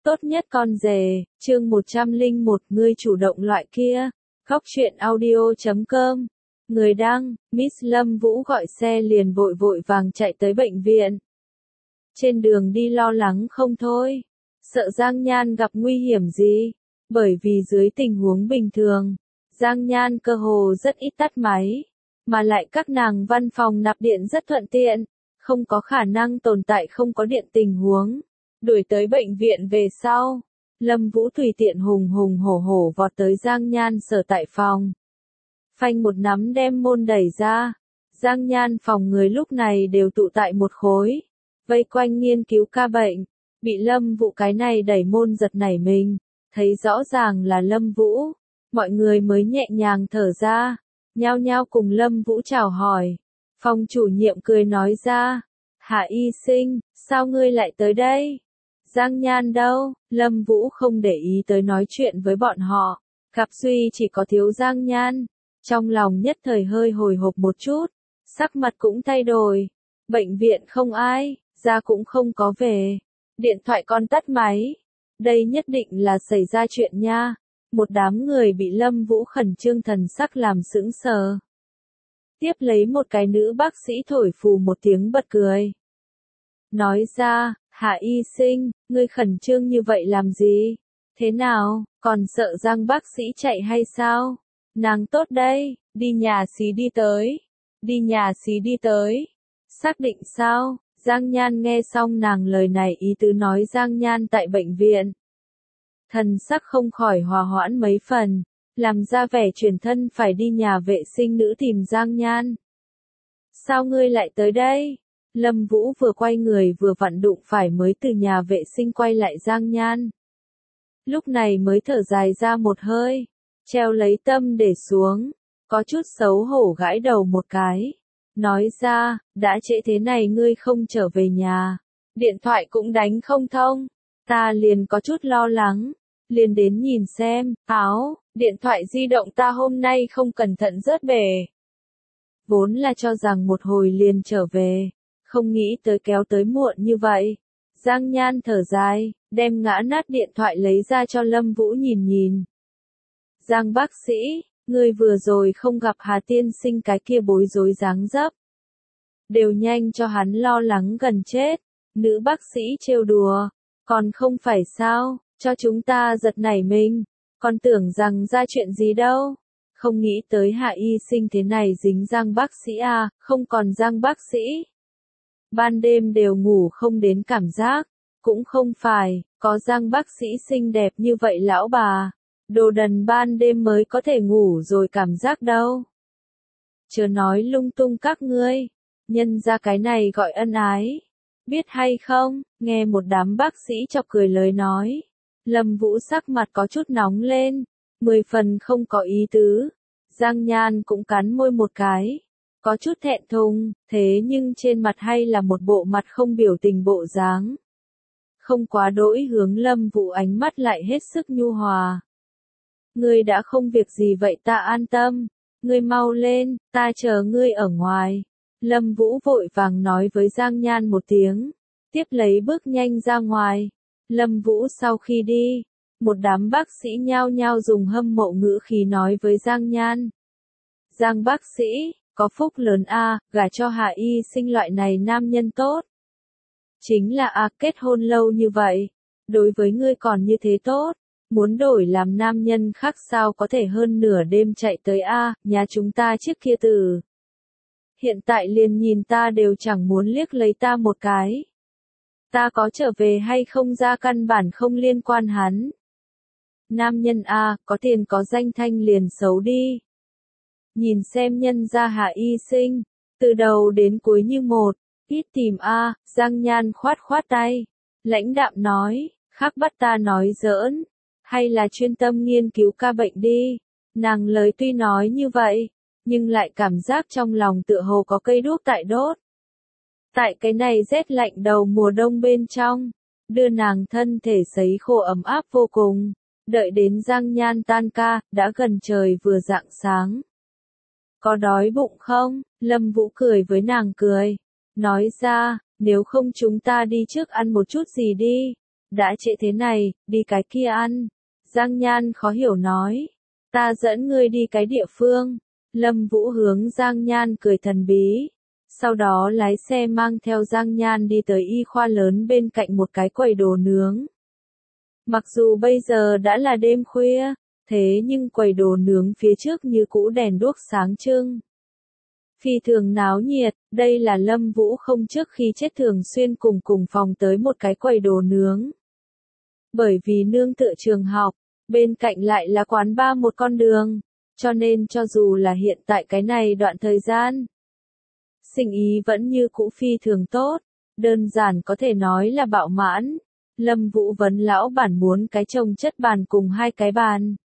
Tốt nhất con rể, chương 101, ngươi chủ động loại kia. Góc truyện audio.com. Người đăng, Miss Lâm Vũ gọi xe liền vội vội vàng chạy tới bệnh viện. Trên đường đi lo lắng không thôi, sợ Giang Nhan gặp nguy hiểm gì, bởi vì dưới tình huống bình thường, Giang Nhan cơ hồ rất ít tắt máy, mà lại các nàng văn phòng nạp điện rất thuận tiện, không có khả năng tồn tại không có điện tình huống. Đuổi tới bệnh viện về sau, Lâm Vũ tùy tiện hùng hùng hổ hổ vọt tới Giang Nhan sở tại phòng. Phanh một nắm đem môn đẩy ra, Giang Nhan phòng người lúc này đều tụ tại một khối, vây quanh nghiên cứu ca bệnh, bị Lâm Vũ cái này đẩy môn giật nảy mình, thấy rõ ràng là Lâm Vũ, mọi người mới nhẹ nhàng thở ra, nhao nhao cùng Lâm Vũ chào hỏi. Phòng chủ nhiệm cười nói ra, Hạ y sinh, sao ngươi lại tới đây? Giang Nhan đâu? Lâm Vũ không để ý tới nói chuyện với bọn họ, gặp duy chỉ có thiếu Giang Nhan, trong lòng nhất thời hơi hồi hộp một chút, sắc mặt cũng thay đổi, bệnh viện không ai, ra cũng không có về, điện thoại con tắt máy, đây nhất định là xảy ra chuyện nha, một đám người bị Lâm Vũ khẩn trương thần sắc làm sững sờ. Tiếp lấy một cái nữ bác sĩ thổi phù một tiếng bật cười. Nói ra, Hạ y sinh, ngươi khẩn trương như vậy làm gì? Thế nào, còn sợ Giang bác sĩ chạy hay sao? Nàng tốt đây, đi nhà xí đi tới. Đi nhà xí đi tới. Xác định sao? Giang Nhan nghe xong nàng lời này ý tứ nói Giang Nhan tại bệnh viện. Thần sắc không khỏi hòa hoãn mấy phần, làm ra vẻ chuyển thân phải đi nhà vệ sinh nữ tìm Giang Nhan. Sao ngươi lại tới đây? Lâm Vũ vừa quay người vừa vặn đụng phải mới từ nhà vệ sinh quay lại Giang Nhan. Lúc này mới thở dài ra một hơi, treo lấy tâm để xuống, có chút xấu hổ gãi đầu một cái. Nói ra, đã trễ thế này ngươi không trở về nhà, điện thoại cũng đánh không thông, ta liền có chút lo lắng, liền đến nhìn xem, điện thoại di động ta hôm nay không cẩn thận rớt bể. Vốn là cho rằng một hồi liền trở về, không nghĩ tới kéo tới muộn như vậy. Giang Nhan thở dài, đem ngã nát điện thoại lấy ra cho Lâm Vũ nhìn nhìn. Giang bác sĩ, ngươi vừa rồi không gặp Hà tiên sinh cái kia bối rối dáng dấp. Đều nhanh cho hắn lo lắng gần chết. Nữ bác sĩ trêu đùa, còn không phải sao, cho chúng ta giật nảy mình, còn tưởng rằng ra chuyện gì đâu. Không nghĩ tới Hạ y sinh thế này dính Giang bác sĩ à, không còn Giang bác sĩ. Ban đêm đều ngủ không đến cảm giác, cũng không phải, có Giang bác sĩ xinh đẹp như vậy lão bà, đồ đần ban đêm mới có thể ngủ rồi cảm giác đâu. Chớ nói lung tung các ngươi, nhân ra cái này gọi ân ái, biết hay không, nghe một đám bác sĩ chọc cười lời nói. Lâm Vũ sắc mặt có chút nóng lên, 10 phần không có ý tứ, Giang Nhan cũng cắn môi một cái. Có chút thẹn thùng, thế nhưng trên mặt hay là một bộ mặt không biểu tình bộ dáng. Không quá đỗi hướng Lâm Vũ ánh mắt lại hết sức nhu hòa. Ngươi đã không việc gì vậy ta an tâm, ngươi mau lên, ta chờ ngươi ở ngoài. Lâm Vũ vội vàng nói với Giang Nhan một tiếng, tiếp lấy bước nhanh ra ngoài. Lâm Vũ sau khi đi, một đám bác sĩ nhao nhao dùng hâm mộ ngữ khí nói với Giang Nhan. Giang bác sĩ, có phúc lớn a, gả cho Hạ y sinh loại này nam nhân tốt. Chính là kết hôn lâu như vậy, đối với ngươi còn như thế tốt, muốn đổi làm nam nhân khác sao có thể hơn nửa đêm chạy tới nhà chúng ta trước kia từ. Hiện tại liền nhìn ta đều chẳng muốn liếc lấy ta một cái. Ta có trở về hay không ra căn bản không liên quan hắn. Nam nhân có tiền có danh thanh liền xấu đi. Nhìn xem nhân gia Hạ y sinh, từ đầu đến cuối như một, ít tìm Giang Nhan khoát khoát tay, lãnh đạm nói, khác bắt ta nói giỡn, hay là chuyên tâm nghiên cứu ca bệnh đi. Nàng lời tuy nói như vậy, nhưng lại cảm giác trong lòng tựa hồ có cây đuốc tại đốt. Tại cái này rét lạnh đầu mùa đông bên trong, đưa nàng thân thể sấy khô ấm áp vô cùng, đợi đến Giang Nhan tan ca, đã gần trời vừa rạng sáng. Có đói bụng không? Lâm Vũ cười với nàng cười. Nói ra, nếu không chúng ta đi trước ăn một chút gì đi. đã trễ thế này, đi cái kia ăn. Giang Nhan khó hiểu nói. Ta dẫn ngươi đi cái địa phương. Lâm Vũ hướng Giang Nhan cười thần bí. Sau đó lái xe mang theo Giang Nhan đi tới y khoa lớn bên cạnh một cái quầy đồ nướng. Mặc dù bây giờ đã là đêm khuya, thế nhưng quầy đồ nướng phía trước như cũ đèn đuốc sáng trưng. Phi thường náo nhiệt, đây là Lâm Vũ không trước khi chết thường xuyên cùng phòng tới một cái quầy đồ nướng. Bởi vì nương tựa trường học, bên cạnh lại là quán bar một con đường, cho nên cho dù là hiện tại cái này đoạn thời gian, sinh ý vẫn như cũ phi thường tốt, đơn giản có thể nói là bạo mãn. Lâm Vũ vấn lão bản muốn cái chồng chất bàn cùng 2 cái bàn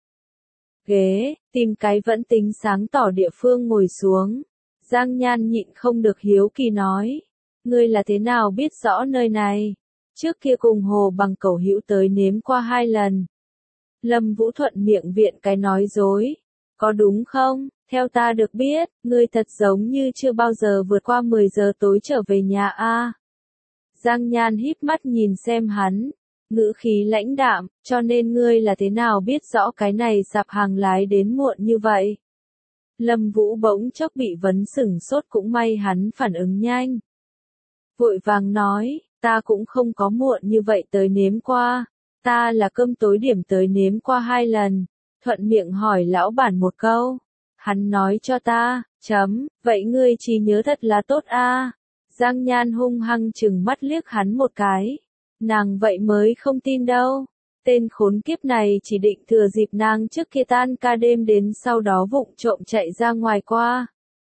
ghế, tìm cái vẫn tính sáng tỏ địa phương ngồi xuống. Giang Nhan nhịn không được hiếu kỳ nói, ngươi là thế nào biết rõ nơi này? Trước kia cùng Hồ Bằng Cẩu Hữu tới nếm qua 2 lần. Lâm Vũ thuận miệng viện cái nói dối, có đúng không? Theo ta được biết, ngươi thật giống như chưa bao giờ vượt qua 10 giờ tối trở về nhà a. Giang Nhan híp mắt nhìn xem hắn, ngữ khí lãnh đạm, cho nên ngươi là thế nào biết rõ cái này sạp hàng lái đến muộn như vậy? Lâm Vũ bỗng chốc bị vấn sửng sốt, cũng may hắn phản ứng nhanh. Vội vàng nói, ta cũng không có muộn như vậy tới nếm qua, ta là cơm tối điểm tới nếm qua 2 lần, thuận miệng hỏi lão bản một câu. Hắn nói cho ta, vậy ngươi trí nhớ thật là tốt a. Giang Nhan hung hăng chừng mắt liếc hắn một cái. Nàng vậy mới không tin đâu. Tên khốn kiếp này chỉ định thừa dịp nàng trước kia tan ca đêm đến sau đó vụng trộm chạy ra ngoài qua.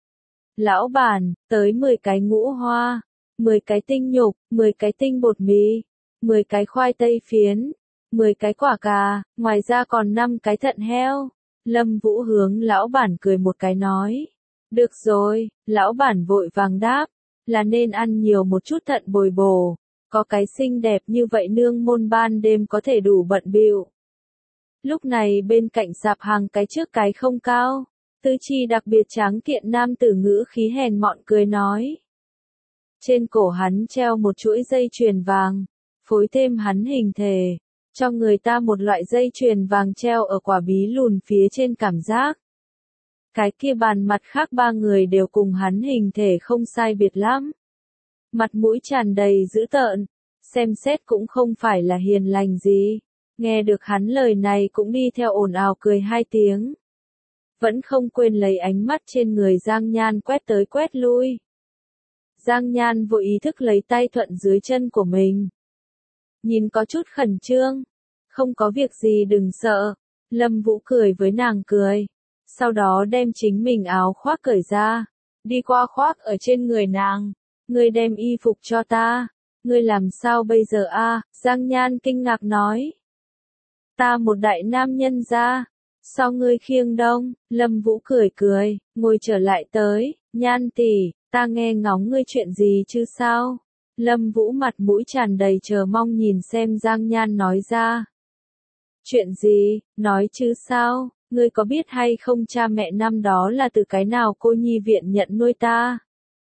Lão bản, tới 10 cái ngũ hoa, 10 cái tinh nhục, 10 cái tinh bột mì, 10 cái khoai tây phiến, 10 cái quả cà, ngoài ra còn 5 cái thận heo. Lâm Vũ hướng lão bản cười một cái nói. Được rồi, lão bản vội vàng đáp, là nên ăn nhiều một chút thận bồi bổ, có cái xinh đẹp như vậy nương môn ban đêm có thể đủ bận bịu. Lúc này bên cạnh sạp hàng cái trước cái không cao, tư chi đặc biệt tráng kiện nam tử ngữ khí hèn mọn cười nói. Trên cổ hắn treo một chuỗi dây chuyền vàng, phối thêm hắn hình thể, cho người ta một loại dây chuyền vàng treo ở quả bí lùn phía trên cảm giác. Cái kia bàn mặt khác 3 người đều cùng hắn hình thể không sai biệt lắm. Mặt mũi tràn đầy dữ tợn, xem xét cũng không phải là hiền lành gì. Nghe được hắn lời này cũng đi theo ồn ào cười 2 tiếng. Vẫn không quên lấy ánh mắt trên người Giang Nhan quét tới quét lui. Giang Nhan vội ý thức lấy tay thuận dưới chân của mình. Nhìn có chút khẩn trương. Không có việc gì đừng sợ. Lâm Vũ cười với nàng cười. Sau đó đem chính mình áo khoác cởi ra. Đi qua khoác ở trên người nàng. Ngươi đem y phục cho ta. Ngươi làm sao bây giờ a? Giang Nhan kinh ngạc nói. Ta một đại nam nhân ra. Sao ngươi khiêng đông? Lâm Vũ cười cười, ngồi trở lại tới. Nhan tỷ, ta nghe ngóng ngươi chuyện gì chứ sao? Lâm Vũ mặt mũi tràn đầy chờ mong nhìn xem Giang Nhan nói ra. Chuyện gì? Nói chứ sao? Ngươi có biết hay không cha mẹ năm đó là từ cái nào cô nhi viện nhận nuôi ta?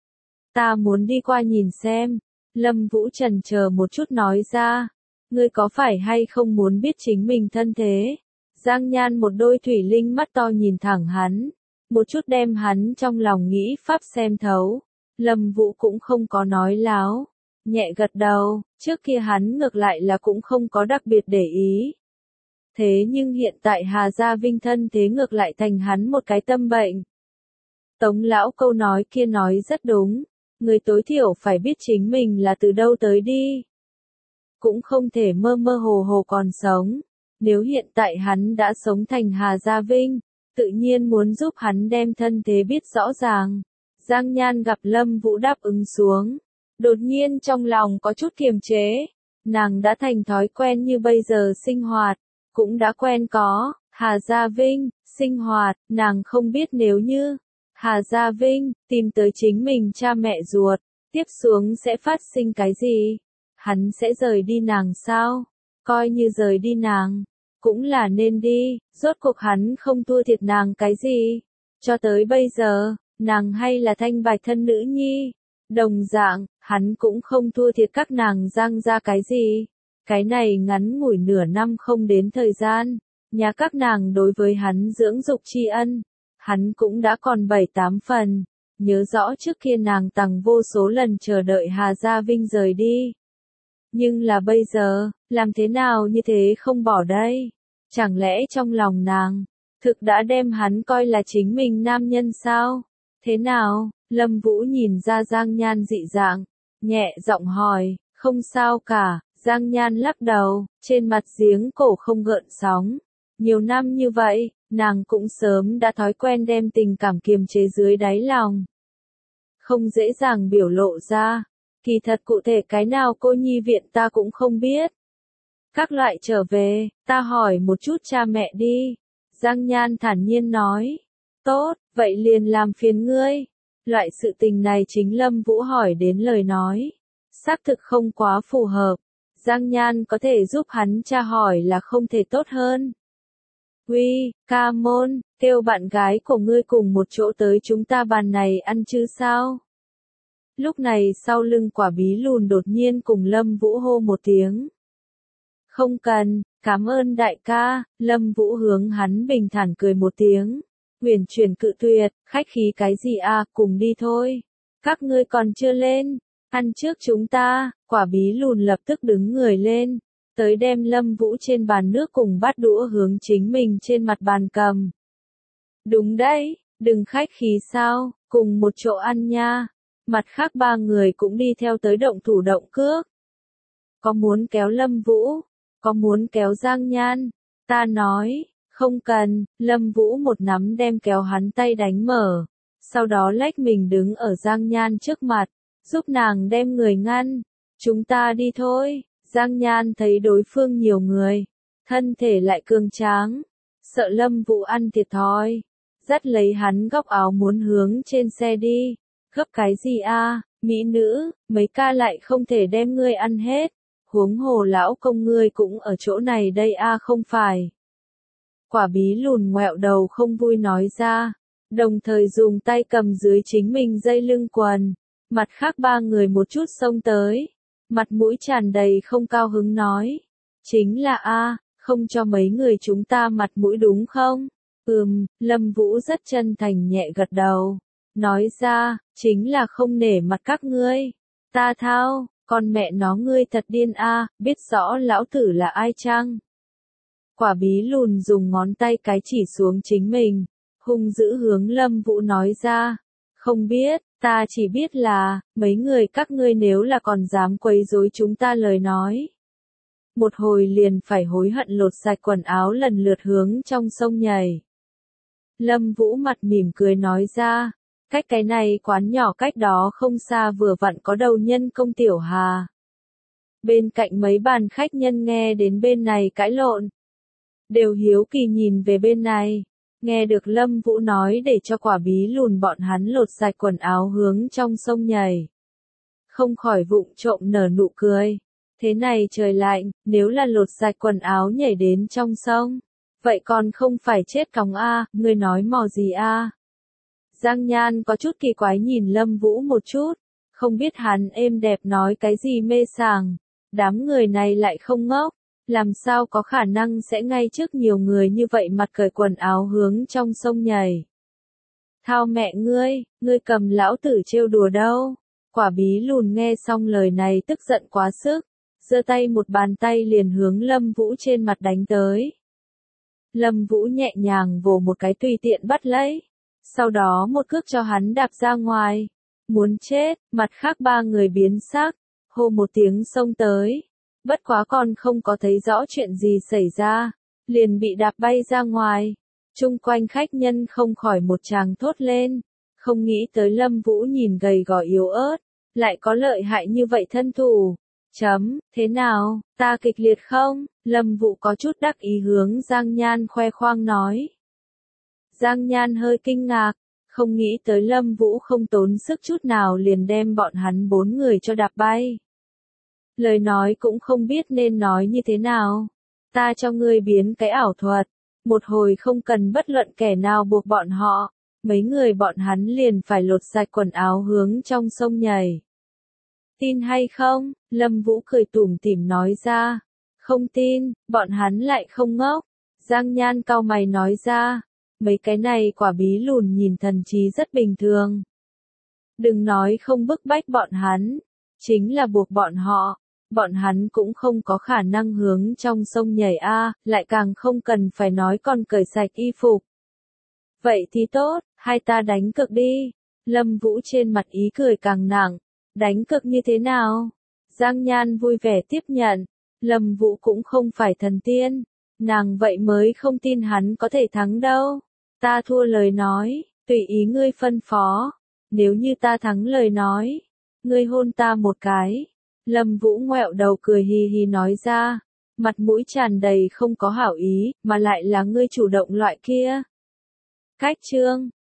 Ta muốn đi qua nhìn xem. Lâm Vũ chần chờ một chút nói ra. Ngươi có phải hay không muốn biết chính mình thân thế? Giang Nhan một đôi thủy linh mắt to nhìn thẳng hắn. Một chút đem hắn trong lòng nghĩ pháp xem thấu. Lâm Vũ cũng không có nói láo. Nhẹ gật đầu, trước kia hắn ngược lại là cũng không có đặc biệt để ý. Thế nhưng hiện tại Hà Gia Vinh thân thế ngược lại thành hắn một cái tâm bệnh. Tống lão câu nói kia nói rất đúng. Người tối thiểu phải biết chính mình là từ đâu tới đi. Cũng không thể mơ mơ hồ hồ còn sống. Nếu hiện tại hắn đã sống thành Hà Gia Vinh, tự nhiên muốn giúp hắn đem thân thế biết rõ ràng. Giang Nhan gặp Lâm Vũ đáp ứng xuống. Đột nhiên trong lòng có chút kiềm chế. Nàng đã thành thói quen như bây giờ sinh hoạt. Cũng đã quen có, Hà Gia Vinh, sinh hoạt, nàng không biết nếu như Hà Gia Vinh tìm tới chính mình cha mẹ ruột, tiếp xuống sẽ phát sinh cái gì? Hắn sẽ rời đi nàng sao? Coi như rời đi nàng, cũng là nên đi, rốt cuộc hắn không thua thiệt nàng cái gì. Cho tới bây giờ, nàng hay là thanh bạch thân nữ nhi. Đồng dạng, hắn cũng không thua thiệt các nàng Giang gia cái gì. Cái này ngắn ngủi nửa năm không đến thời gian, nhà các nàng đối với hắn dưỡng dục tri ân, hắn cũng đã còn 7-8 phần. Nhớ rõ trước kia nàng tằng vô số lần chờ đợi Hà Gia Vinh rời đi. Nhưng là bây giờ, làm thế nào như thế không bỏ đây? Chẳng lẽ trong lòng nàng, thực đã đem hắn coi là chính mình nam nhân sao? Thế nào? Lâm Vũ nhìn ra Giang Nhan dị dạng, nhẹ giọng hỏi, không sao cả. Giang Nhan lắc đầu, trên mặt giếng cổ không gợn sóng. Nhiều năm như vậy, nàng cũng sớm đã thói quen đem tình cảm kiềm chế dưới đáy lòng. Không dễ dàng biểu lộ ra. Kỳ thật cụ thể cái nào cô nhi viện ta cũng không biết. Các loại trở về, ta hỏi một chút cha mẹ đi. Giang Nhan thản nhiên nói. Tốt, vậy liền làm phiền ngươi. Loại sự tình này chính Lâm Vũ hỏi đến lời nói. Xác thực không quá phù hợp. Giang Nhan có thể giúp hắn tra hỏi là không thể tốt hơn. Uy, ca môn, kêu bạn gái của ngươi cùng một chỗ tới chúng ta bàn này ăn chứ sao? Lúc này sau lưng Quả Bí Lùn đột nhiên cùng Lâm Vũ hô một tiếng. Không cần, cảm ơn đại ca. Lâm Vũ hướng hắn bình thản cười một tiếng. Huyền chuyển cự tuyệt, khách khí cái gì à, cùng đi thôi. Các ngươi còn chưa lên, ăn trước chúng ta. Quả Bí Lùn lập tức đứng người lên, tới đem Lâm Vũ trên bàn nước cùng bát đũa hướng chính mình trên mặt bàn cầm. Đúng đấy, đừng khách khí sao, cùng một chỗ ăn nha. Mặt khác ba người cũng đi theo tới động thủ động cước. Có muốn kéo Lâm Vũ, có muốn kéo Giang Nhan. Ta nói, không cần. Lâm Vũ một nắm đem kéo hắn tay đánh mở, sau đó lách mình đứng ở Giang Nhan trước mặt, giúp nàng đem người ngăn. Chúng ta đi thôi. Giang Nhan thấy đối phương nhiều người, thân thể lại cường tráng, sợ Lâm Vũ ăn thiệt thòi, dắt lấy hắn góc áo muốn hướng trên xe đi. Gấp cái gì a, mỹ nữ, mấy ca lại không thể đem ngươi ăn hết, huống hồ lão công ngươi cũng ở chỗ này đây a không phải. Quả Bí Lùn ngoẹo đầu không vui nói ra, đồng thời dùng tay cầm dưới chính mình dây lưng quần. Mặt khác ba người một chút xông tới, mặt mũi tràn đầy không cao hứng nói. Chính là a, không cho mấy người chúng ta mặt mũi đúng không? Lâm Vũ rất chân thành nhẹ gật đầu. Nói ra, chính là không nể mặt các ngươi. Ta thao, con mẹ nó ngươi thật điên a, biết rõ lão tử là ai chăng? Quả Bí Lùn dùng ngón tay cái chỉ xuống chính mình, hung dữ hướng Lâm Vũ nói ra. Không biết, ta chỉ biết là, mấy người các ngươi nếu là còn dám quấy rối chúng ta lời nói. Một hồi liền phải hối hận lột sạch quần áo lần lượt hướng trong sông nhảy. Lâm Vũ mặt mỉm cười nói ra, cách cái này quán nhỏ cách đó không xa vừa vặn có đầu nhân công Tiểu Hà. Bên cạnh mấy bàn khách nhân nghe đến bên này cãi lộn, đều hiếu kỳ nhìn về bên này. Nghe được Lâm Vũ nói để cho Quả Bí Lùn bọn hắn lột sạch quần áo hướng trong sông nhảy. Không khỏi vụng trộm nở nụ cười. Thế này trời lạnh, nếu là lột sạch quần áo nhảy đến trong sông, vậy còn không phải chết cóng a, ngươi nói mò gì a? Giang Nhan có chút kỳ quái nhìn Lâm Vũ một chút, không biết hắn êm đẹp nói cái gì mê sảng. Đám người này lại không ngốc. Làm sao có khả năng sẽ ngay trước nhiều người như vậy mặt cởi quần áo hướng trong sông nhảy. Thao mẹ ngươi cầm lão tử trêu đùa đâu. Quả Bí Lùn nghe xong lời này tức giận quá sức, giơ tay một bàn tay liền hướng Lâm Vũ trên mặt đánh tới. Lâm Vũ nhẹ nhàng vồ một cái tùy tiện bắt lấy, sau đó một cước cho hắn đạp ra ngoài. Muốn chết, mặt khác ba người biến sắc, hô một tiếng xông tới. Bất quá còn không có thấy rõ chuyện gì xảy ra, liền bị đạp bay ra ngoài. Chung quanh khách nhân không khỏi một tràng thốt lên, không nghĩ tới Lâm Vũ nhìn gầy gò yếu ớt, lại có lợi hại như vậy thân thủ. Thế nào, ta kịch liệt không? Lâm Vũ có chút đắc ý hướng Giang Nhan khoe khoang nói. Giang Nhan hơi kinh ngạc, không nghĩ tới Lâm Vũ không tốn sức chút nào liền đem bọn hắn 4 người cho đạp bay. Lời nói cũng không biết nên nói như thế nào. Ta cho ngươi biến cái ảo thuật, một hồi không cần bất luận kẻ nào buộc bọn họ, mấy người bọn hắn liền phải lột sạch quần áo hướng trong sông nhảy. Tin hay không? Lâm Vũ cười tủm tỉm nói ra. Không tin, bọn hắn lại không ngốc. Giang Nhan cau mày nói ra, mấy cái này quả bí lùn nhìn thần trí rất bình thường. Đừng nói không bức bách bọn hắn, chính là buộc bọn hắn cũng không có khả năng hướng trong sông nhảy a, lại càng không cần phải nói còn cởi sạch y phục. Vậy thì tốt, hai ta đánh cược đi. Lâm Vũ trên mặt ý cười càng nặng, đánh cược như thế nào? Giang Nhan vui vẻ tiếp nhận, Lâm Vũ cũng không phải thần tiên, nàng vậy mới không tin hắn có thể thắng đâu. Ta thua lời nói, tùy ý ngươi phân phó, nếu như ta thắng lời nói, ngươi hôn ta một cái. Lâm Vũ ngoẹo đầu cười hì hì nói ra, mặt mũi tràn đầy không có hảo ý, mà lại là ngươi chủ động loại kia. Cách chương